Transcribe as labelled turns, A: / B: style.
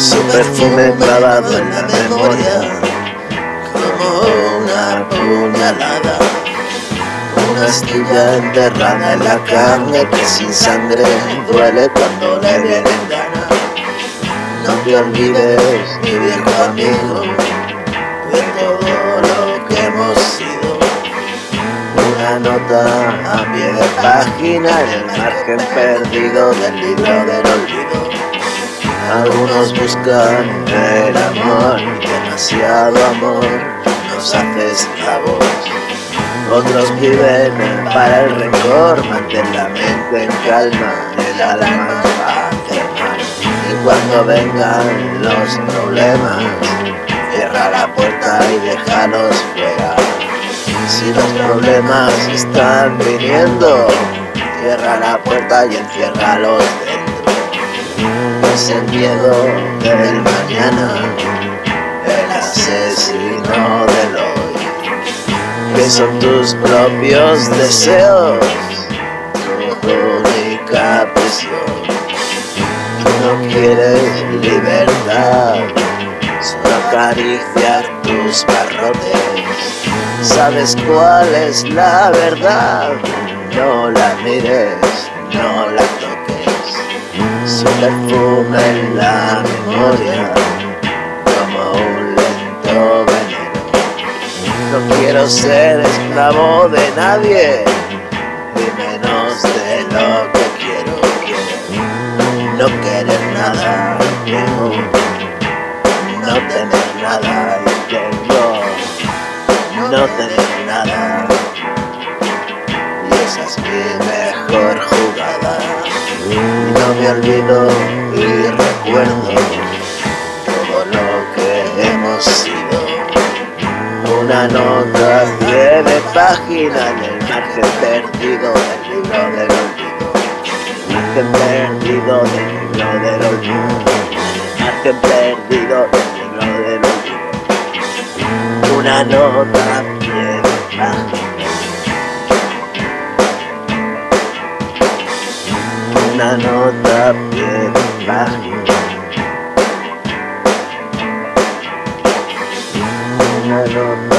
A: su perfume clavado en la memoria, como una puñalada, una astilla enterrada en la carne que sin sangre duele cuando le vienen ganas. No te olvides, mi viejo amigo, de todo lo que hemos sido. Una nota a pie de página en el margen perdido del libro del olvido. Algunos buscan el amor y demasiado amor nos hace esclavos. Otros viven para el rencor, mantén la mente en calma, el alma en paz, hermano. Y cuando vengan los problemas, cierra la puerta y déjalos fuera. Si los problemas están viniendo, cierra la puerta y enciérralos dentro. Es el miedo del mañana, el asesino del hoy. Que son tus propios deseos, tu única prisión. Tú no quieres libertad, solo acariciar tus barrotes. ¿Sabes cuál es la verdad? No la mires, no la toques. Su perfume en la memoria, como un lento veneno. No quiero ser esclavo de nadie, y menos de lo que quiero. No querer nada, tengo. No tener nada, tengo. No tener nada, y esa es mi mejor jugada. Y no me olvido y recuerdo todo lo que hemos sido. Una nota a pie de página en el margen perdido del libro del olvido. Margen perdido del libro del olvido. Margen perdido del libro del olvido. Una nota a pie de página. Una nota a pie de página. Una nota